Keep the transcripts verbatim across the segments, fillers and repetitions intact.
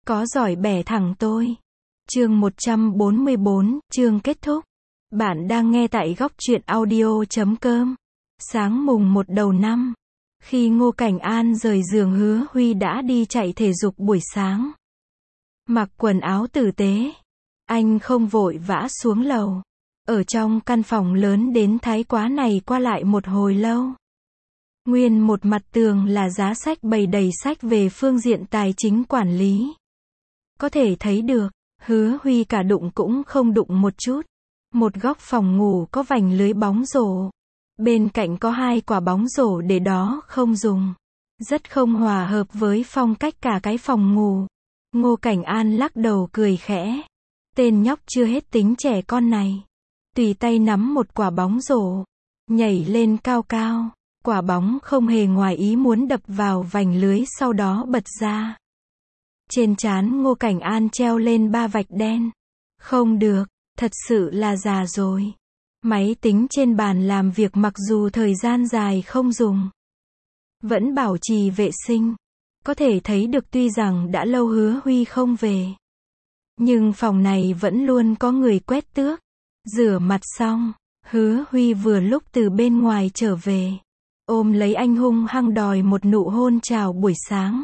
có giỏi bẻ thẳng tôi. Chương một trăm bốn mươi bốn, chương kết thúc. Bạn đang nghe tại góc truyện audio chấm com. Sáng mùng một đầu năm, khi Ngô Cảnh An rời giường, Hứa Huy đã đi chạy thể dục buổi sáng. Mặc quần áo tử tế, anh không vội vã xuống lầu. Ở trong căn phòng lớn đến thái quá này qua lại một hồi lâu. Nguyên một mặt tường là giá sách bày đầy sách về phương diện tài chính quản lý. Có thể thấy được, Hứa Huy cả đụng cũng không đụng một chút. Một góc phòng ngủ có vành lưới bóng rổ. Bên cạnh có hai quả bóng rổ để đó không dùng. Rất không hòa hợp với phong cách cả cái phòng ngủ. Ngô Cảnh An lắc đầu cười khẽ. Tên nhóc chưa hết tính trẻ con này. Tùy tay nắm một quả bóng rổ. Nhảy lên cao cao. Quả bóng không hề ngoài ý muốn đập vào vành lưới, sau đó bật ra. Trên trán Ngô Cảnh An treo lên ba vạch đen. Không được, thật sự là già rồi. Máy tính trên bàn làm việc mặc dù thời gian dài không dùng, vẫn bảo trì vệ sinh. Có thể thấy được tuy rằng đã lâu Hứa Huy không về, nhưng phòng này vẫn luôn có người quét tước. Rửa mặt xong, Hứa Huy vừa lúc từ bên ngoài trở về. Ôm lấy anh hung hăng đòi một nụ hôn chào buổi sáng.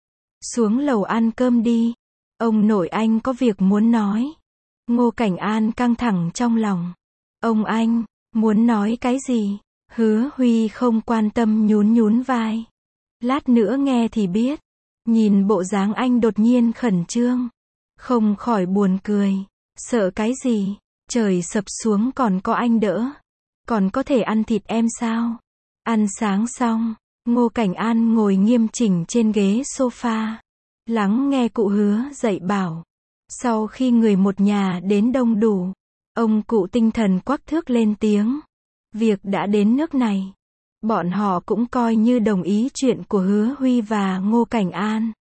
Xuống lầu ăn cơm đi. Ông nội anh có việc muốn nói. Ngô Cảnh An căng thẳng trong lòng. Ông anh, muốn nói cái gì? Hứa Huy không quan tâm nhún nhún vai. Lát nữa nghe thì biết. Nhìn bộ dáng anh đột nhiên khẩn trương, không khỏi buồn cười. Sợ cái gì? Trời sập xuống còn có anh đỡ. Còn có thể ăn thịt em sao? Ăn sáng xong, Ngô Cảnh An ngồi nghiêm chỉnh trên ghế sofa, lắng nghe cụ Hứa dạy bảo. Sau khi người một nhà đến đông đủ, ông cụ tinh thần quắc thước lên tiếng. Việc đã đến nước này, bọn họ cũng coi như đồng ý chuyện của Hứa Huy và Ngô Cảnh An.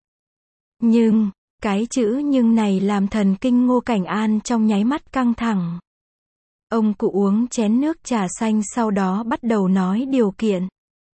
Nhưng, cái chữ nhưng này làm thần kinh Ngô Cảnh An trong nháy mắt căng thẳng. Ông cụ uống chén nước trà xanh, sau đó bắt đầu nói điều kiện.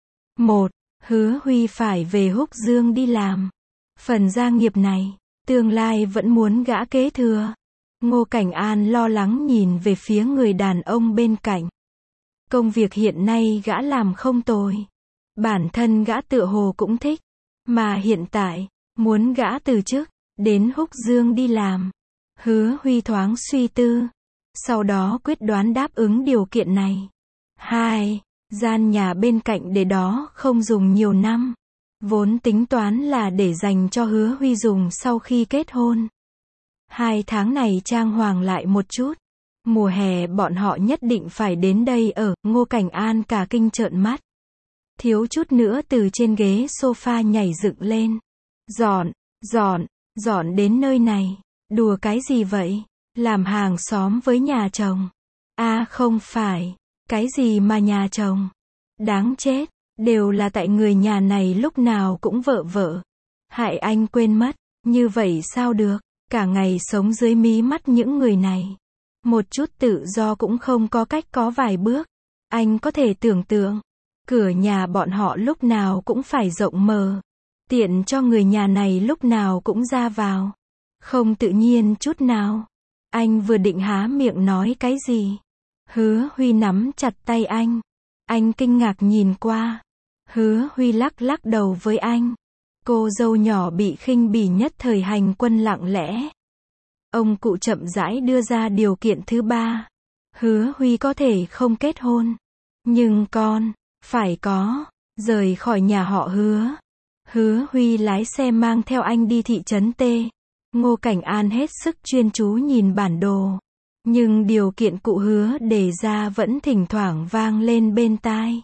Một, Hứa Huy phải về Húc Dương đi làm. Phần gia nghiệp này, tương lai vẫn muốn gã kế thừa. Ngô Cảnh An lo lắng nhìn về phía người đàn ông bên cạnh. Công việc hiện nay gã làm không tồi. Bản thân gã tựa hồ cũng thích. Mà hiện tại, muốn gã từ chức, đến Húc Dương đi làm. Hứa Huy thoáng suy tư, sau đó quyết đoán đáp ứng điều kiện này. Hai, gian nhà bên cạnh để đó không dùng nhiều năm. Vốn tính toán là để dành cho Hứa Huy dùng sau khi kết hôn. Hai tháng này trang hoàng lại một chút. Mùa hè bọn họ nhất định phải đến đây ở. Ngô Cảnh An cả kinh trợn mắt. Thiếu chút nữa từ trên ghế sofa nhảy dựng lên. Dọn, dọn, dọn đến nơi này. Đùa cái gì vậy? Làm hàng xóm với nhà chồng. À không phải. Cái gì mà nhà chồng? Đáng chết. Đều là tại người nhà này lúc nào cũng vợ vợ. Hại anh quên mất. Như vậy sao được? Cả ngày sống dưới mí mắt những người này. Một chút tự do cũng không có, cách có vài bước. Anh có thể tưởng tượng. Cửa nhà bọn họ lúc nào cũng phải rộng mở. Tiện cho người nhà này lúc nào cũng ra vào. Không tự nhiên chút nào. Anh vừa định há miệng nói cái gì. Hứa Huy nắm chặt tay anh. Anh kinh ngạc nhìn qua. Hứa Huy lắc lắc đầu với anh. Cô dâu nhỏ bị khinh bỉ nhất thời hành quân lặng lẽ. Ông cụ chậm rãi đưa ra điều kiện thứ ba. Hứa Huy có thể không kết hôn. Nhưng con, phải có, rời khỏi nhà họ Hứa. Hứa Huy lái xe mang theo anh đi thị trấn T. Ngô Cảnh An hết sức chuyên chú nhìn bản đồ. Nhưng điều kiện cụ Hứa đề ra vẫn thỉnh thoảng vang lên bên tai.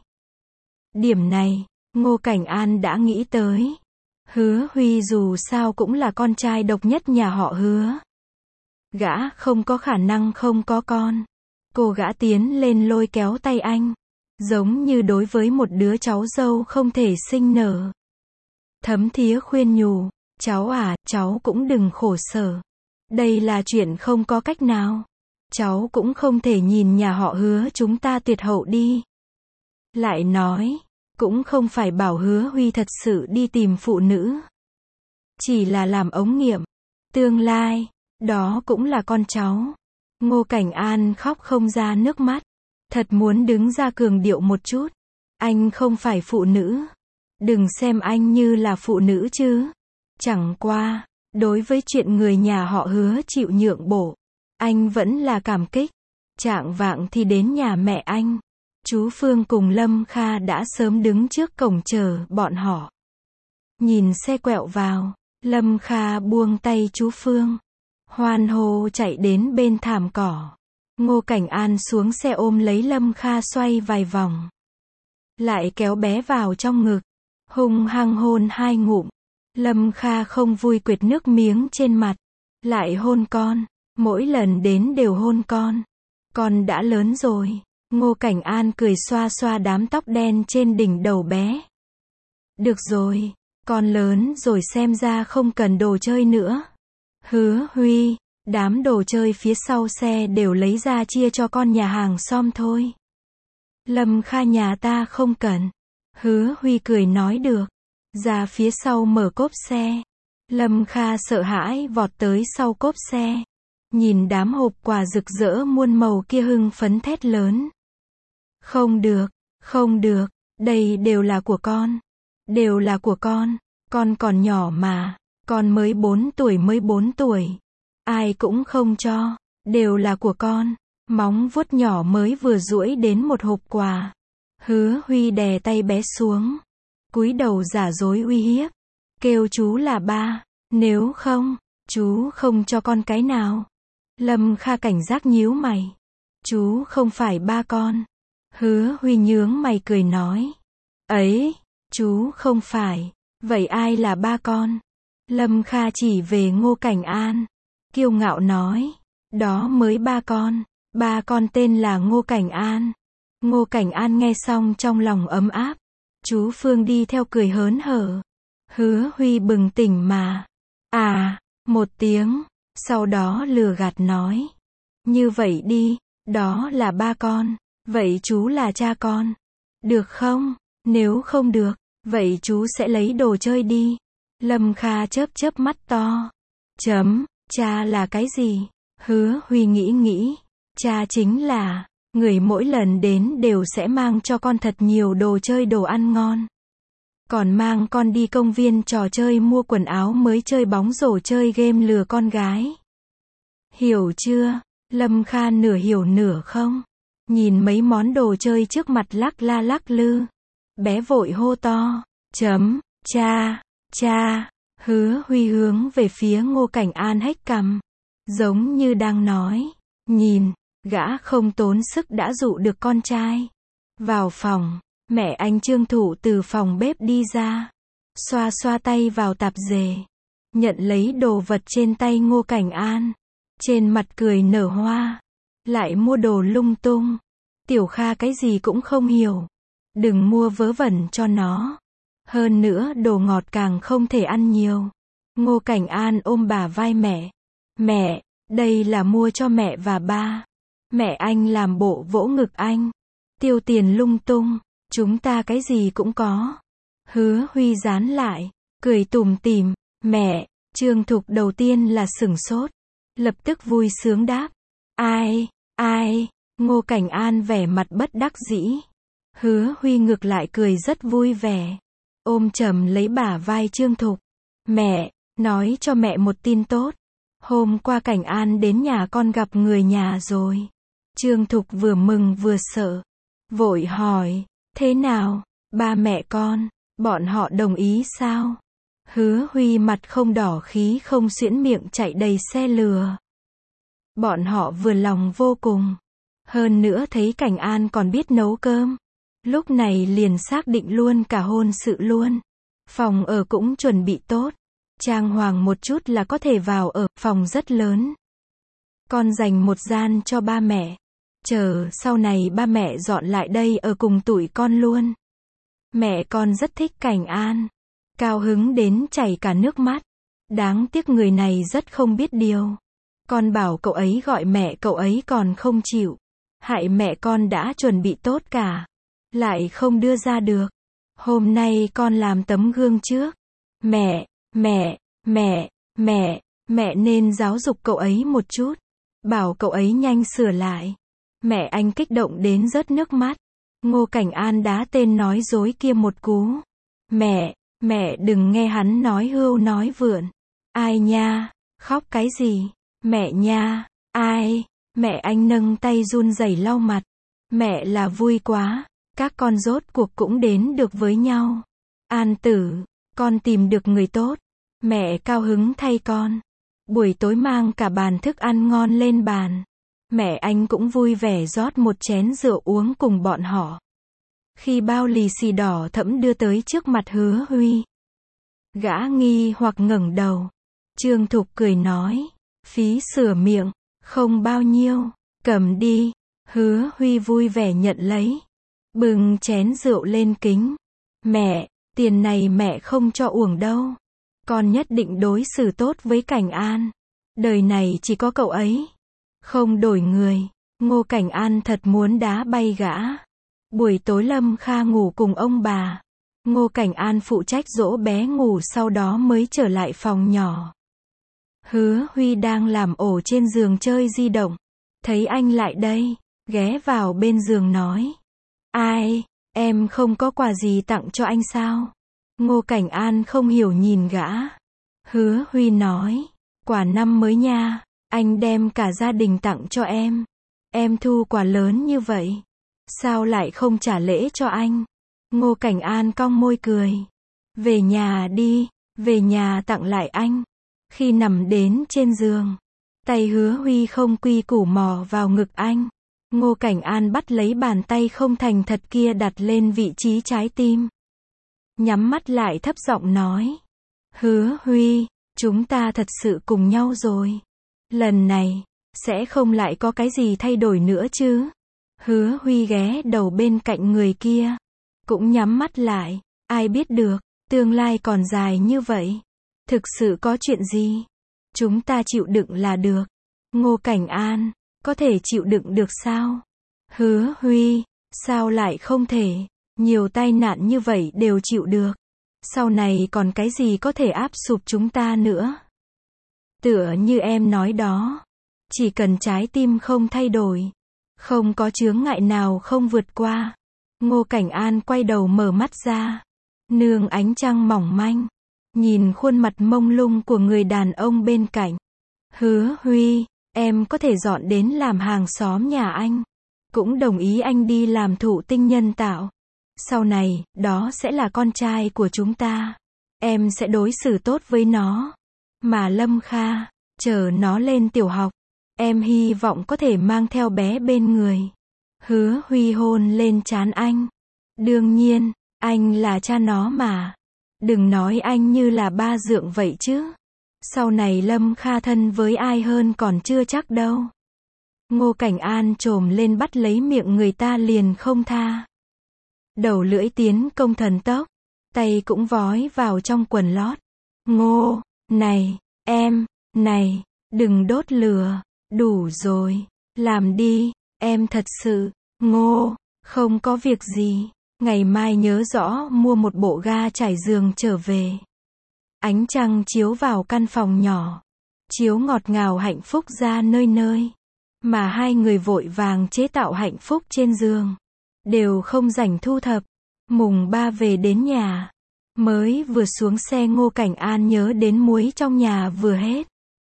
Điểm này, Ngô Cảnh An đã nghĩ tới. Hứa Huy dù sao cũng là con trai độc nhất nhà họ Hứa. Gã không có khả năng không có con. Cô gã tiến lên lôi kéo tay anh. Giống như đối với một đứa cháu dâu không thể sinh nở. Thấm thía khuyên nhủ. Cháu à, cháu cũng đừng khổ sở. Đây là chuyện không có cách nào. Cháu cũng không thể nhìn nhà họ Hứa chúng ta tuyệt hậu đi. Lại nói, cũng không phải bảo Hứa Huy thật sự đi tìm phụ nữ. Chỉ là làm ống nghiệm. Tương lai, đó cũng là con cháu. Ngô Cảnh An khóc không ra nước mắt. Thật muốn đứng ra cường điệu một chút. Anh không phải phụ nữ. Đừng xem anh như là phụ nữ chứ. Chẳng qua, đối với chuyện người nhà họ Hứa chịu nhượng bộ, anh vẫn là cảm kích. Chạng vạng thì đến nhà mẹ anh. Chú Phương cùng Lâm Kha đã sớm đứng trước cổng chờ bọn họ. Nhìn xe quẹo vào, Lâm Kha buông tay chú Phương. Hoan hô chạy đến bên thảm cỏ. Ngô Cảnh An xuống xe ôm lấy Lâm Kha xoay vài vòng. Lại kéo bé vào trong ngực. Hung hăng hôn hai ngụm. Lâm Kha không vui quệt nước miếng trên mặt. Lại hôn con. Mỗi lần đến đều hôn con. Con đã lớn rồi. Ngô Cảnh An cười xoa xoa đám tóc đen trên đỉnh đầu bé. Được rồi. Con lớn rồi xem ra không cần đồ chơi nữa. Hứa Huy, đám đồ chơi phía sau xe đều lấy ra chia cho con nhà hàng xóm thôi. Lâm Kha nhà ta không cần. Hứa Huy cười nói được. Ra phía sau mở cốp xe. Lâm Kha sợ hãi vọt tới sau cốp xe. Nhìn đám hộp quà rực rỡ muôn màu kia hưng phấn thét lớn. Không được, không được, đây đều là của con. Đều là của con. Con còn nhỏ mà. Con mới bốn tuổi mới bốn tuổi. Ai cũng không cho. Đều là của con. Móng vuốt nhỏ mới vừa duỗi đến một hộp quà. Hứa Huy đè tay bé xuống. Cúi đầu giả dối uy hiếp. Kêu chú là ba. Nếu không, chú không cho con cái nào. Lâm Kha cảnh giác nhíu mày. Chú không phải ba con. Hứa Huy nhướng mày cười nói. Ấy, chú không phải. Vậy ai là ba con? Lâm Kha chỉ về Ngô Cảnh An. Kiêu ngạo nói. Đó mới ba con. Ba con tên là Ngô Cảnh An. Ngô Cảnh An nghe xong trong lòng ấm áp. Chú Phương đi theo cười hớn hở. Hứa Huy bừng tỉnh mà. À, một tiếng. Sau đó lừa gạt nói. Như vậy đi, đó là ba con. Vậy chú là cha con. Được không? Nếu không được, vậy chú sẽ lấy đồ chơi đi. Lâm Kha chớp chớp mắt to. Chấm, cha là cái gì? Hứa Huy nghĩ nghĩ. Cha chính là người mỗi lần đến đều sẽ mang cho con thật nhiều đồ chơi đồ ăn ngon. Còn mang con đi công viên trò chơi mua quần áo mới chơi bóng rổ chơi game lừa con gái. Hiểu chưa? Lâm Kha nửa hiểu nửa không. Nhìn mấy món đồ chơi trước mặt lắc la lắc lư. Bé vội hô to. Chấm, cha, cha. Hứa Huy hướng về phía Ngô Cảnh An hếch cằm. Giống như đang nói. Nhìn, gã không tốn sức đã dụ được con trai. Vào phòng, mẹ anh Trương Thụ từ phòng bếp đi ra. Xoa xoa tay vào tạp dề. Nhận lấy đồ vật trên tay Ngô Cảnh An. Trên mặt cười nở hoa. Lại mua đồ lung tung. Tiểu Kha cái gì cũng không hiểu. Đừng mua vớ vẩn cho nó. Hơn nữa đồ ngọt càng không thể ăn nhiều. Ngô Cảnh An ôm bả vai mẹ. Mẹ, đây là mua cho mẹ và ba. Mẹ anh làm bộ vỗ ngực anh. Tiêu tiền lung tung. Chúng ta cái gì cũng có. Hứa Huy dán lại. Cười tủm tỉm. Mẹ, Trương Thục đầu tiên là sửng sốt. Lập tức vui sướng đáp. Ai, ai, Ngô Cảnh An vẻ mặt bất đắc dĩ. Hứa Huy ngược lại cười rất vui vẻ. Ôm chầm lấy bả vai Trương Thục. Mẹ, nói cho mẹ một tin tốt. Hôm qua Cảnh An đến nhà con gặp người nhà rồi. Trương Thục vừa mừng vừa sợ. Vội hỏi, thế nào, ba mẹ con, bọn họ đồng ý sao? Hứa Huy mặt không đỏ khí không xuyễn miệng chạy đầy xe lừa. Bọn họ vừa lòng vô cùng. Hơn nữa thấy Cảnh An còn biết nấu cơm. Lúc này liền xác định luôn cả hôn sự luôn. Phòng ở cũng chuẩn bị tốt. Trang hoàng một chút là có thể vào ở, phòng rất lớn. Con dành một gian cho ba mẹ. Chờ sau này ba mẹ dọn lại đây ở cùng tụi con luôn. Mẹ con rất thích Cảnh An. Cao hứng đến chảy cả nước mắt. Đáng tiếc người này rất không biết điều. Con bảo cậu ấy gọi mẹ cậu ấy còn không chịu. Hại mẹ con đã chuẩn bị tốt cả. Lại không đưa ra được. Hôm nay con làm tấm gương trước. Mẹ, mẹ, mẹ, mẹ, Mẹ nên giáo dục cậu ấy một chút. Bảo cậu ấy nhanh sửa lại. Mẹ anh kích động đến rớt nước mắt. Ngô Cảnh An đá tên nói dối kia một cú. Mẹ, mẹ đừng nghe hắn nói hưu nói vượn. Ai nha, khóc cái gì? Mẹ nha, ai? Mẹ anh nâng tay run rẩy lau mặt. Mẹ là vui quá, các con rốt cuộc cũng đến được với nhau. An tử, con tìm được người tốt. Mẹ cao hứng thay con. Buổi tối mang cả bàn thức ăn ngon lên bàn. Mẹ anh cũng vui vẻ rót một chén rượu uống cùng bọn họ. Khi bao lì xì đỏ thẫm đưa tới trước mặt Hứa Huy, gã nghi hoặc ngẩng đầu. Trương Thục cười nói, phí sửa miệng, không bao nhiêu, cầm đi. Hứa Huy vui vẻ nhận lấy, bưng chén rượu lên kính. Mẹ, tiền này mẹ không cho uổng đâu. Con nhất định đối xử tốt với Cảnh An. Đời này chỉ có cậu ấy, không đổi người. Ngô Cảnh An thật muốn đá bay gã. Buổi tối Lâm Kha ngủ cùng ông bà. Ngô Cảnh An phụ trách dỗ bé ngủ, sau đó mới trở lại phòng nhỏ. Hứa Huy đang làm ổ trên giường chơi di động. Thấy anh lại đây, ghé vào bên giường nói. Ai, em không có quà gì tặng cho anh sao? Ngô Cảnh An không hiểu nhìn gã. Hứa Huy nói, quà năm mới nha, anh đem cả gia đình tặng cho em. Em thu quà lớn như vậy, sao lại không trả lễ cho anh? Ngô Cảnh An cong môi cười. Về nhà đi, về nhà tặng lại anh. Khi nằm đến trên giường, tay Hứa Huy không quy củ mò vào ngực anh. Ngô Cảnh An bắt lấy bàn tay không thành thật kia đặt lên vị trí trái tim. Nhắm mắt lại thấp giọng nói. Hứa Huy, chúng ta thật sự cùng nhau rồi. Lần này, sẽ không lại có cái gì thay đổi nữa chứ? Hứa Huy ghé đầu bên cạnh người kia, cũng nhắm mắt lại. Ai biết được, tương lai còn dài như vậy. Thực sự có chuyện gì? Chúng ta chịu đựng là được. Ngô Cảnh An, có thể chịu đựng được sao? Hứa Huy, sao lại không thể? Nhiều tai nạn như vậy đều chịu được. Sau này còn cái gì có thể áp sụp chúng ta nữa? Tựa như em nói đó, chỉ cần trái tim không thay đổi, không có chướng ngại nào không vượt qua. Ngô Cảnh An quay đầu mở mắt ra, nương ánh trăng mỏng manh, nhìn khuôn mặt mông lung của người đàn ông bên cạnh. Hứa Huy, em có thể dọn đến làm hàng xóm nhà anh, cũng đồng ý anh đi làm thụ tinh nhân tạo. Sau này, đó sẽ là con trai của chúng ta. Em sẽ đối xử tốt với nó. Mà Lâm Kha, chờ nó lên tiểu học, em hy vọng có thể mang theo bé bên người. Hứa Huy hôn lên trán anh. Đương nhiên, anh là cha nó mà. Đừng nói anh như là ba dượng vậy chứ. Sau này Lâm Kha thân với ai hơn còn chưa chắc đâu. Ngô Cảnh An trồm lên bắt lấy miệng người ta liền không tha. Đầu lưỡi tiến công thần tốc, tay cũng vói vào trong quần lót. Ngô, này, em, này, đừng đốt lửa, đủ rồi, làm đi, em thật sự, Ngô, không có việc gì, ngày mai nhớ rõ mua một bộ ga trải giường trở về. Ánh trăng chiếu vào căn phòng nhỏ, chiếu ngọt ngào hạnh phúc ra nơi nơi, mà hai người vội vàng chế tạo hạnh phúc trên giường. Đều không rảnh thu thập. Mùng ba về đến nhà, mới vừa xuống xe Ngô Cảnh An nhớ đến muối trong nhà vừa hết.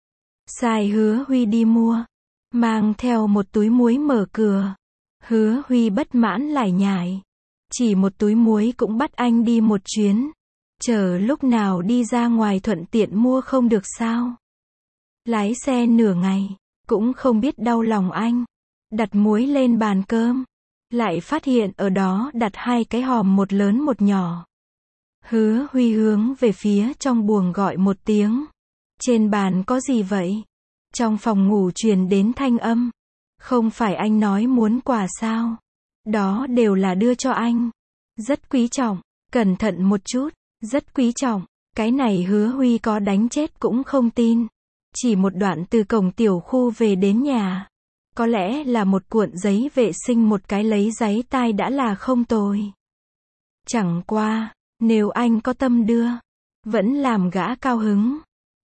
Sai Hứa Huy đi mua, mang theo một túi muối mở cửa. Hứa Huy bất mãn lải nhải, chỉ một túi muối cũng bắt anh đi một chuyến, chờ lúc nào đi ra ngoài thuận tiện mua không được sao? Lái xe nửa ngày, cũng không biết đau lòng anh. Đặt muối lên bàn cơm, lại phát hiện ở đó đặt hai cái hòm, một lớn một nhỏ. Hứa Huy hướng về phía trong buồng gọi một tiếng. Trên bàn có gì vậy? Trong phòng ngủ truyền đến thanh âm. Không phải anh nói muốn quà sao? Đó đều là đưa cho anh. Rất quý trọng, cẩn thận một chút, rất quý trọng. Cái này Hứa Huy có đánh chết cũng không tin. Chỉ một đoạn từ cổng tiểu khu về đến nhà. Có lẽ là một cuộn giấy vệ sinh, một cái lấy giấy tai đã là không tồi. Chẳng qua, nếu anh có tâm đưa, vẫn làm gã cao hứng.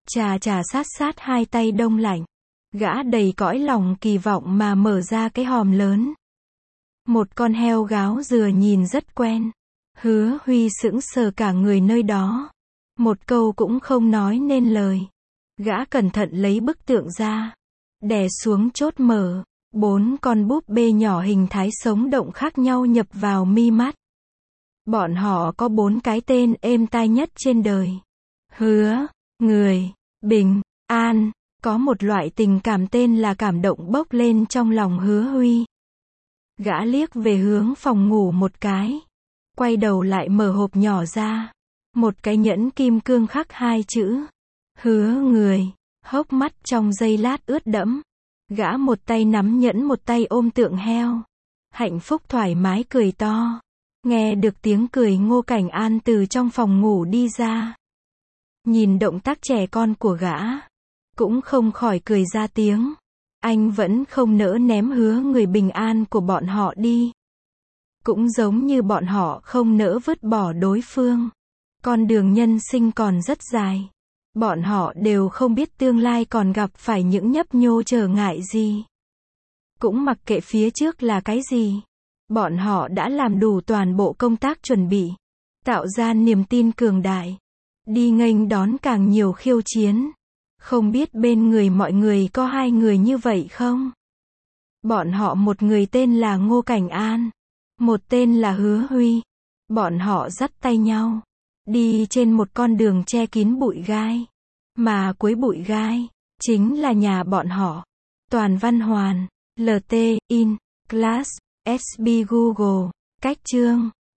Chà chà sát sát hai tay đông lạnh. Gã đầy cõi lòng kỳ vọng mà mở ra cái hòm lớn. Một con heo gáo dừa nhìn rất quen. Hứa Huy sững sờ cả người nơi đó. Một câu cũng không nói nên lời. Gã cẩn thận lấy bức tượng ra. Đè xuống chốt mở. Bốn con búp bê nhỏ hình thái sống động khác nhau nhập vào mi mắt. Bọn họ có bốn cái tên êm tai nhất trên đời. Hứa, người, bình, an. Có một loại tình cảm tên là cảm động bốc lên trong lòng Hứa Huy. Gã liếc về hướng phòng ngủ một cái. Quay đầu lại mở hộp nhỏ ra. Một cái nhẫn kim cương khắc hai chữ. Hứa người. Hốc mắt trong giây lát ướt đẫm. Gã một tay nắm nhẫn một tay ôm tượng heo. Hạnh phúc thoải mái cười to. Nghe được tiếng cười Ngô Cảnh An từ trong phòng ngủ đi ra. Nhìn động tác trẻ con của gã. Cũng không khỏi cười ra tiếng. Anh vẫn không nỡ ném Hứa người bình an của bọn họ đi. Cũng giống như bọn họ không nỡ vứt bỏ đối phương. Con đường nhân sinh còn rất dài. Bọn họ đều không biết tương lai còn gặp phải những nhấp nhô trở ngại gì. Cũng mặc kệ phía trước là cái gì. Bọn họ đã làm đủ toàn bộ công tác chuẩn bị. Tạo ra niềm tin cường đại. Đi nghênh đón càng nhiều khiêu chiến. Không biết bên người mọi người có hai người như vậy không? Bọn họ một người tên là Ngô Cảnh An. Một tên là Hứa Huy. Bọn họ dắt tay nhau. Đi trên một con đường che kín bụi gai. Mà cuối bụi gai, chính là nhà bọn họ. Toàn Văn Hoàn, lờ tê, In, Class, ét bê Google, Cách Chương.